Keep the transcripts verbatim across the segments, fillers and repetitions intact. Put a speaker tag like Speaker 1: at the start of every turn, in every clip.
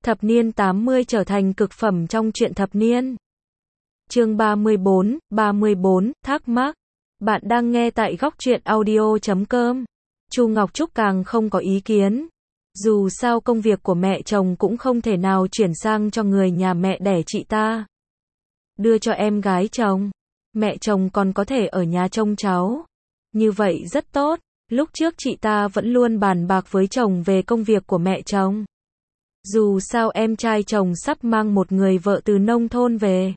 Speaker 1: Thập niên tám mươi trở thành cực phẩm trong truyện thập niên. Chương ba mươi bốn, ba mươi bốn, thắc mắc. Bạn đang nghe tại góc truyện audio chấm com. Chu Ngọc Trúc càng không có ý kiến. Dù sao công việc của mẹ chồng cũng không thể nào chuyển sang cho người nhà mẹ đẻ chị ta. Đưa cho em gái chồng, mẹ chồng còn có thể ở nhà trông cháu. Như vậy rất tốt. Lúc trước chị ta vẫn luôn bàn bạc với chồng về công việc của mẹ chồng. Dù sao em trai chồng sắp mang một người vợ từ nông thôn về.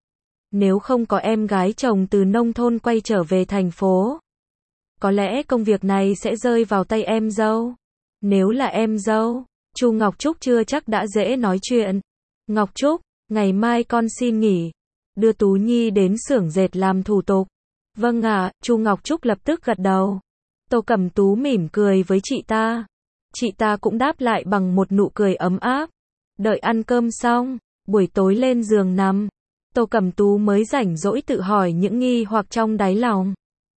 Speaker 1: Nếu không có em gái chồng từ nông thôn quay trở về thành phố, có lẽ công việc này sẽ rơi vào tay em dâu. Nếu là em dâu, Chu Ngọc Trúc chưa chắc đã dễ nói chuyện. Ngọc Trúc, ngày mai con xin nghỉ, đưa Tú Nhi đến xưởng dệt làm thủ tục. Vâng ạ, Chu Ngọc Trúc lập tức gật đầu. Tô Cẩm Tú mỉm cười với chị ta. Chị ta cũng đáp lại bằng một nụ cười ấm áp. Đợi ăn cơm xong, buổi tối lên giường nằm, Tô Cẩm Tú mới rảnh rỗi tự hỏi những nghi hoặc trong đáy lòng.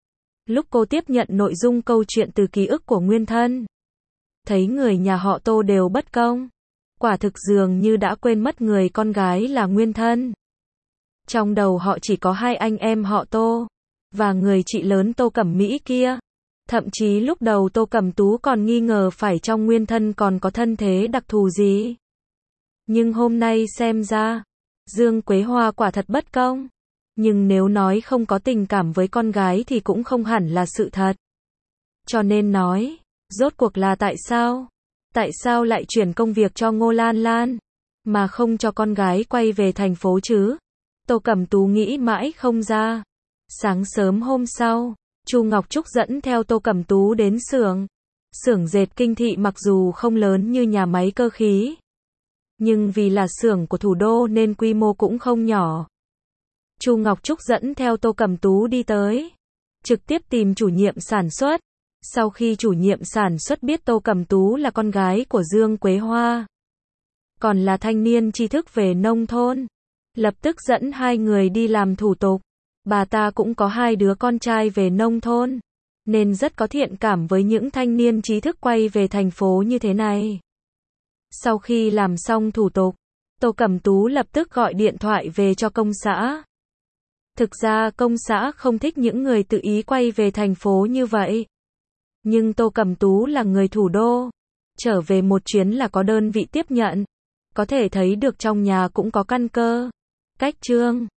Speaker 1: Lúc cô tiếp nhận nội dung câu chuyện từ ký ức của nguyên thân, thấy người nhà họ Tô đều bất công. Quả thực dường như đã quên mất người con gái là nguyên thân. Trong đầu họ chỉ có hai anh em họ Tô, và người chị lớn Tô Cẩm Mỹ kia. Thậm chí lúc đầu Tô Cẩm Tú còn nghi ngờ phải trong nguyên thân còn có thân thế đặc thù gì. Nhưng hôm nay xem ra, Dương Quế Hoa quả thật bất công. Nhưng nếu nói không có tình cảm với con gái thì cũng không hẳn là sự thật. Cho nên nói, rốt cuộc là tại sao? Tại sao lại chuyển công việc cho Ngô Lan Lan, mà không cho con gái quay về thành phố chứ? Tô Cẩm Tú nghĩ mãi không ra. Sáng sớm hôm sau, Chu Ngọc Trúc dẫn theo Tô Cẩm Tú đến xưởng. Xưởng dệt Kinh Thị mặc dù không lớn như nhà máy cơ khí, nhưng vì là xưởng của thủ đô nên quy mô cũng không nhỏ. Chu Ngọc Trúc dẫn theo Tô Cẩm Tú đi tới, trực tiếp tìm chủ nhiệm sản xuất. Sau khi chủ nhiệm sản xuất biết Tô Cẩm Tú là con gái của Dương Quế Hoa, còn là thanh niên tri thức về nông thôn, lập tức dẫn hai người đi làm thủ tục. Bà ta cũng có hai đứa con trai về nông thôn, nên rất có thiện cảm với những thanh niên trí thức quay về thành phố như thế này. Sau khi làm xong thủ tục, Tô Cẩm Tú lập tức gọi điện thoại về cho công xã. Thực ra công xã không thích những người tự ý quay về thành phố như vậy. Nhưng Tô Cẩm Tú là người thủ đô, trở về một chuyến là có đơn vị tiếp nhận. Có thể thấy được trong nhà cũng có căn cơ, cách trương.